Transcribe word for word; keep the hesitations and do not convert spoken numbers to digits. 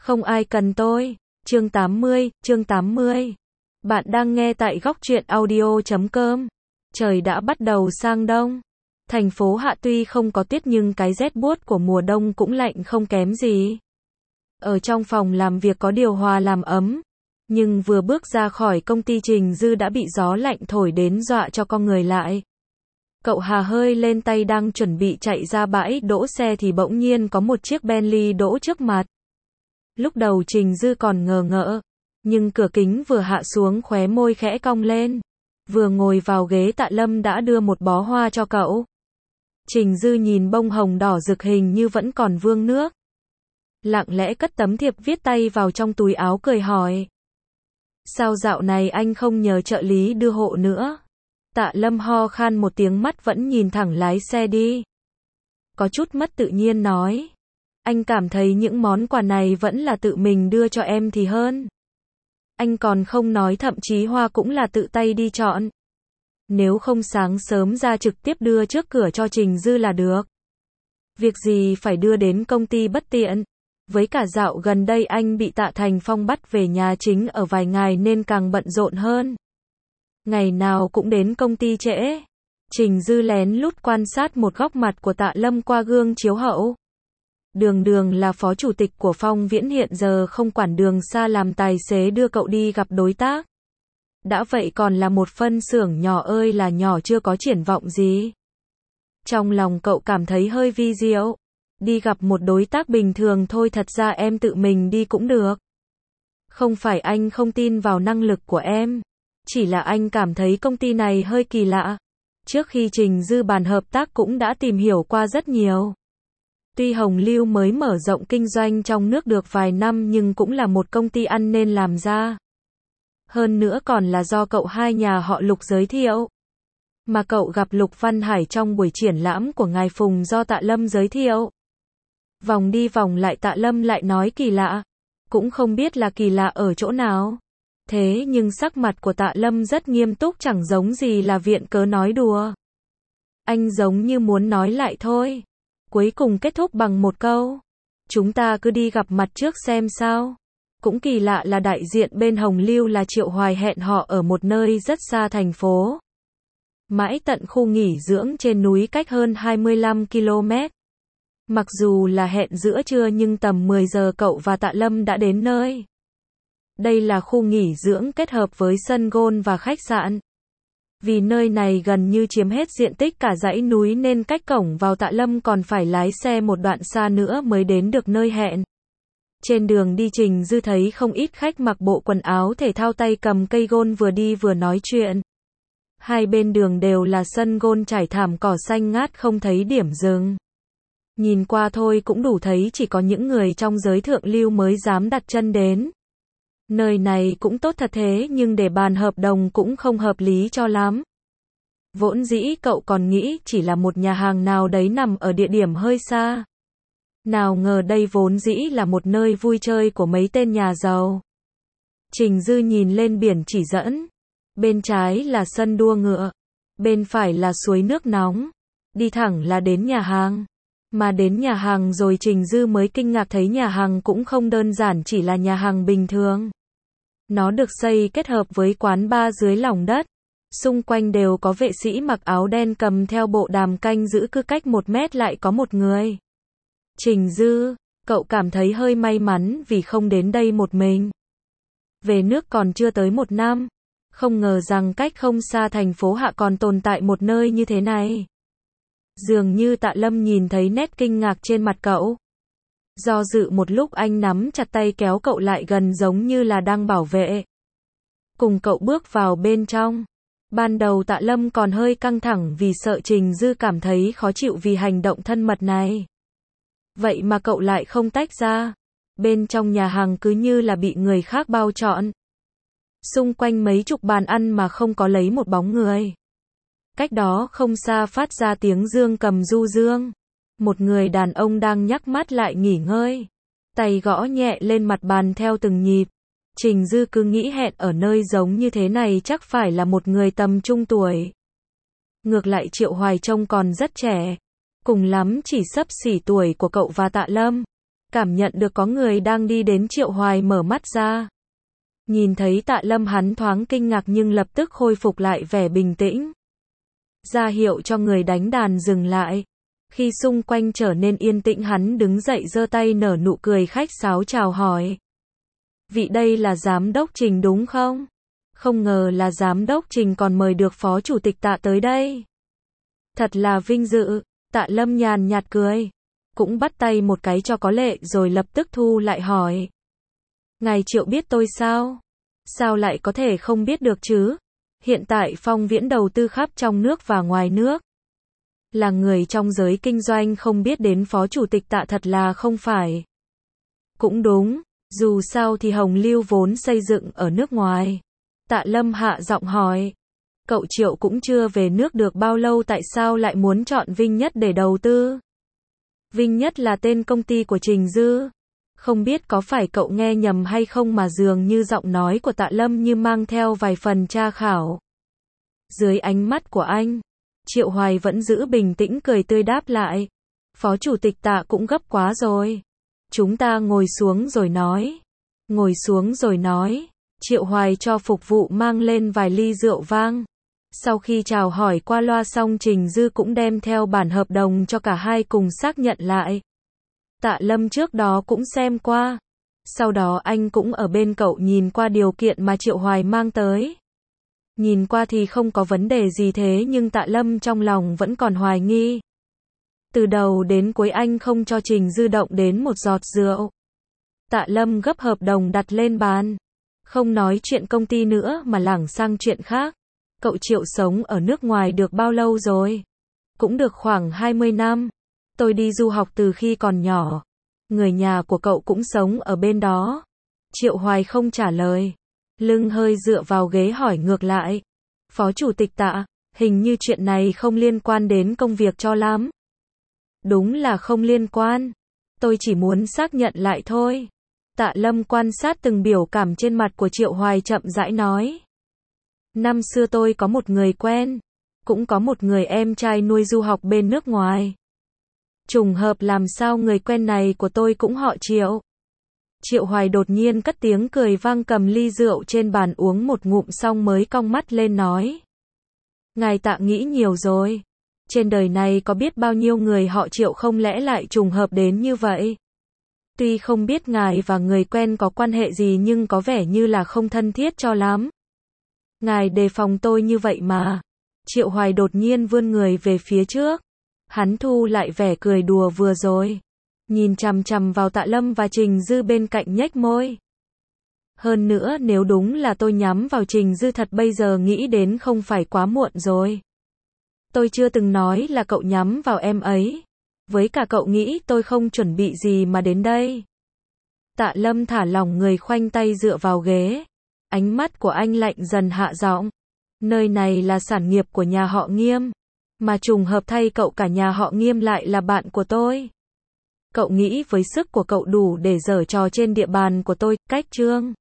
Không ai cần tôi. Chương tám mươi, chương tám mươi. Bạn đang nghe tại góc truyện audio chấm com. Trời đã bắt đầu sang đông. Thành phố Hạ tuy không có tuyết nhưng cái rét buốt của mùa đông cũng lạnh không kém gì. Ở trong phòng làm việc có điều hòa làm ấm. Nhưng vừa bước ra khỏi công ty Trình Dư đã bị gió lạnh thổi đến dọa cho con người lại. Cậu hà hơi lên tay đang chuẩn bị chạy ra bãi đỗ xe thì bỗng nhiên có một chiếc Bentley đỗ trước mặt. Lúc đầu Trình Dư còn ngờ ngợ, nhưng cửa kính vừa hạ xuống khóe môi khẽ cong lên. Vừa ngồi vào ghế Tạ Lâm đã đưa một bó hoa cho cậu. Trình Dư nhìn bông hồng đỏ rực hình như vẫn còn vương nước. Lặng lẽ cất tấm thiệp viết tay vào trong túi áo cười hỏi. Sao dạo này anh không nhờ trợ lý đưa hộ nữa? Tạ Lâm ho khan một tiếng, mắt vẫn nhìn thẳng lái xe đi. Có chút mất tự nhiên nói. Anh cảm thấy những món quà này vẫn là tự mình đưa cho em thì hơn. Anh còn không nói thậm chí hoa cũng là tự tay đi chọn. Nếu không sáng sớm ra trực tiếp đưa trước cửa cho Trình Dư là được. Việc gì phải đưa đến công ty bất tiện. Với cả dạo gần đây anh bị Tạ Thành Phong bắt về nhà chính ở vài ngày nên càng bận rộn hơn. Ngày nào cũng đến công ty trễ. Trình Dư lén lút quan sát một góc mặt của Tạ Lâm qua gương chiếu hậu. Đường Đường là phó chủ tịch của Phong Viễn hiện giờ không quản đường xa làm tài xế đưa cậu đi gặp đối tác. Đã vậy còn là một phân xưởng nhỏ ơi là nhỏ, chưa có triển vọng gì. Trong lòng cậu cảm thấy hơi vi diệu. Đi gặp một đối tác bình thường thôi, thật ra em tự mình đi cũng được. Không phải anh không tin vào năng lực của em. Chỉ là anh cảm thấy công ty này hơi kỳ lạ. Trước khi Trình Dư bàn hợp tác cũng đã tìm hiểu qua rất nhiều. Tuy Hồng Lưu mới mở rộng kinh doanh trong nước được vài năm nhưng cũng là một công ty ăn nên làm ra. Hơn nữa còn là do cậu hai nhà họ Lục giới thiệu. Mà cậu gặp Lục Văn Hải trong buổi triển lãm của ngài Phùng do Tạ Lâm giới thiệu. Vòng đi vòng lại Tạ Lâm lại nói kỳ lạ. Cũng không biết là kỳ lạ ở chỗ nào. Thế nhưng sắc mặt của Tạ Lâm rất nghiêm túc, chẳng giống gì là viện cớ nói đùa. Anh giống như muốn nói lại thôi. Cuối cùng kết thúc bằng một câu. Chúng ta cứ đi gặp mặt trước xem sao. Cũng kỳ lạ là đại diện bên Hồng Lưu là Triệu Hoài hẹn họ ở một nơi rất xa thành phố. Mãi tận khu nghỉ dưỡng trên núi cách hơn hai mươi lăm ki lô mét. Mặc dù là hẹn giữa trưa nhưng tầm mười giờ cậu và Tạ Lâm đã đến nơi. Đây là khu nghỉ dưỡng kết hợp với sân golf và khách sạn. Vì nơi này gần như chiếm hết diện tích cả dãy núi nên cách cổng vào Tạ Lâm còn phải lái xe một đoạn xa nữa mới đến được nơi hẹn. Trên đường đi Trình Dư thấy không ít khách mặc bộ quần áo thể thao tay cầm cây golf vừa đi vừa nói chuyện. Hai bên đường đều là sân golf trải thảm cỏ xanh ngát không thấy điểm dừng. Nhìn qua thôi cũng đủ thấy chỉ có những người trong giới thượng lưu mới dám đặt chân đến. Nơi này cũng tốt thật thế nhưng để bàn hợp đồng cũng không hợp lý cho lắm. Vốn dĩ cậu còn nghĩ chỉ là một nhà hàng nào đấy nằm ở địa điểm hơi xa. Nào ngờ đây vốn dĩ là một nơi vui chơi của mấy tên nhà giàu. Trình Dư nhìn lên biển chỉ dẫn. Bên trái là sân đua ngựa. Bên phải là suối nước nóng. Đi thẳng là đến nhà hàng. Mà đến nhà hàng rồi Trình Dư mới kinh ngạc thấy nhà hàng cũng không đơn giản chỉ là nhà hàng bình thường. Nó được xây kết hợp với quán bar dưới lòng đất. Xung quanh đều có vệ sĩ mặc áo đen cầm theo bộ đàm canh giữ, cứ cách một mét lại có một người. Trình Dư, cậu cảm thấy hơi may mắn vì không đến đây một mình. Về nước còn chưa tới một năm. Không ngờ rằng cách không xa thành phố Hạ còn tồn tại một nơi như thế này. Dường như Tạ Lâm nhìn thấy nét kinh ngạc trên mặt cậu. Do dự một lúc anh nắm chặt tay kéo cậu lại gần giống như là đang bảo vệ. Cùng cậu bước vào bên trong. Ban đầu Tạ Lâm còn hơi căng thẳng vì sợ Trình Dư cảm thấy khó chịu vì hành động thân mật này. Vậy mà cậu lại không tách ra. Bên trong nhà hàng cứ như là bị người khác bao trọn. Xung quanh mấy chục bàn ăn mà không có lấy một bóng người. Cách đó không xa phát ra tiếng dương cầm du dương. Một người đàn ông đang nhắm mắt lại nghỉ ngơi. Tay gõ nhẹ lên mặt bàn theo từng nhịp. Trình Dư cứ nghĩ hẹn ở nơi giống như thế này chắc phải là một người tầm trung tuổi. Ngược lại Triệu Hoài trông còn rất trẻ. Cùng lắm chỉ xấp xỉ tuổi của cậu và Tạ Lâm. cảm nhận được có người đang đi đến, Triệu Hoài mở mắt ra. Nhìn thấy Tạ Lâm hắn thoáng kinh ngạc nhưng lập tức khôi phục lại vẻ bình tĩnh. Ra hiệu cho người đánh đàn dừng lại. Khi xung quanh trở nên yên tĩnh hắn đứng dậy giơ tay nở nụ cười khách sáo chào hỏi. Vị đây là giám đốc Trình đúng không? Không ngờ là giám đốc Trình còn mời được phó chủ tịch Tạ tới đây. Thật là vinh dự, Tạ Lâm nhàn nhạt cười. Cũng bắt tay một cái cho có lệ rồi lập tức thu lại hỏi. Ngài Triệu biết tôi sao? Sao lại có thể không biết được chứ? Hiện tại Phong Viễn đầu tư khắp trong nước và ngoài nước. Là người trong giới kinh doanh không biết đến phó chủ tịch Tạ thật là không phải. Cũng đúng, dù sao thì Hồng Lưu vốn xây dựng ở nước ngoài. Tạ Lâm hạ giọng hỏi. Cậu Triệu cũng chưa về nước được bao lâu tại sao lại muốn chọn Vinh Nhất để đầu tư? Vinh Nhất là tên công ty của Trình Dư. Không biết có phải cậu nghe nhầm hay không mà dường như giọng nói của Tạ Lâm như mang theo vài phần tra khảo. Dưới ánh mắt của anh, Triệu Hoài vẫn giữ bình tĩnh cười tươi đáp lại. Phó chủ tịch Tạ cũng gấp quá rồi. Chúng ta ngồi xuống rồi nói. Ngồi xuống rồi nói. Triệu Hoài cho phục vụ mang lên vài ly rượu vang. Sau khi chào hỏi qua loa xong Trình Dư cũng đem theo bản hợp đồng cho cả hai cùng xác nhận lại. Tạ Lâm trước đó cũng xem qua. Sau đó anh cũng ở bên cậu nhìn qua điều kiện mà Triệu Hoài mang tới. Nhìn qua thì không có vấn đề gì thế nhưng Tạ Lâm trong lòng vẫn còn hoài nghi. Từ đầu đến cuối anh không cho Trình Dư động đến một giọt rượu. Tạ Lâm gấp hợp đồng đặt lên bàn. Không nói chuyện công ty nữa mà lảng sang chuyện khác. Cậu Triệu sống ở nước ngoài được bao lâu rồi? Cũng được khoảng hai mươi năm. Tôi đi du học từ khi còn nhỏ. Người nhà của cậu cũng sống ở bên đó. Triệu Hoài không trả lời. Lưng hơi dựa vào ghế hỏi ngược lại. Phó chủ tịch Tạ, hình như chuyện này không liên quan đến công việc cho lắm. Đúng là không liên quan. Tôi chỉ muốn xác nhận lại thôi. Tạ Lâm quan sát từng biểu cảm trên mặt của Triệu Hoài chậm rãi nói. Năm xưa tôi có một người quen. Cũng có một người em trai nuôi du học bên nước ngoài. Trùng hợp làm sao người quen này của tôi cũng họ Triệu. Triệu Hoài đột nhiên cất tiếng cười vang cầm ly rượu trên bàn uống một ngụm xong mới cong mắt lên nói. Ngài Tạ nghĩ nhiều rồi. Trên đời này có biết bao nhiêu người họ Triệu không lẽ lại trùng hợp đến như vậy. Tuy không biết ngài và người quen có quan hệ gì nhưng có vẻ như là không thân thiết cho lắm. Ngài đề phòng tôi như vậy mà. Triệu Hoài đột nhiên vươn người về phía trước. Hắn thu lại vẻ cười đùa vừa rồi. Nhìn chằm chằm vào Tạ Lâm và Trình Dư bên cạnh nhếch môi. Hơn nữa nếu đúng là tôi nhắm vào Trình Dư thật bây giờ nghĩ đến không phải quá muộn rồi. Tôi chưa từng nói là cậu nhắm vào em ấy. Với cả cậu nghĩ tôi không chuẩn bị gì mà đến đây. Tạ Lâm thả lỏng người khoanh tay dựa vào ghế. Ánh mắt của anh lạnh dần hạ giọng. Nơi này là sản nghiệp của nhà họ Nghiêm. Mà trùng hợp thay cậu cả nhà họ Nghiêm lại là bạn của tôi. Cậu nghĩ với sức của cậu đủ để giở trò trên địa bàn của tôi, cách trương.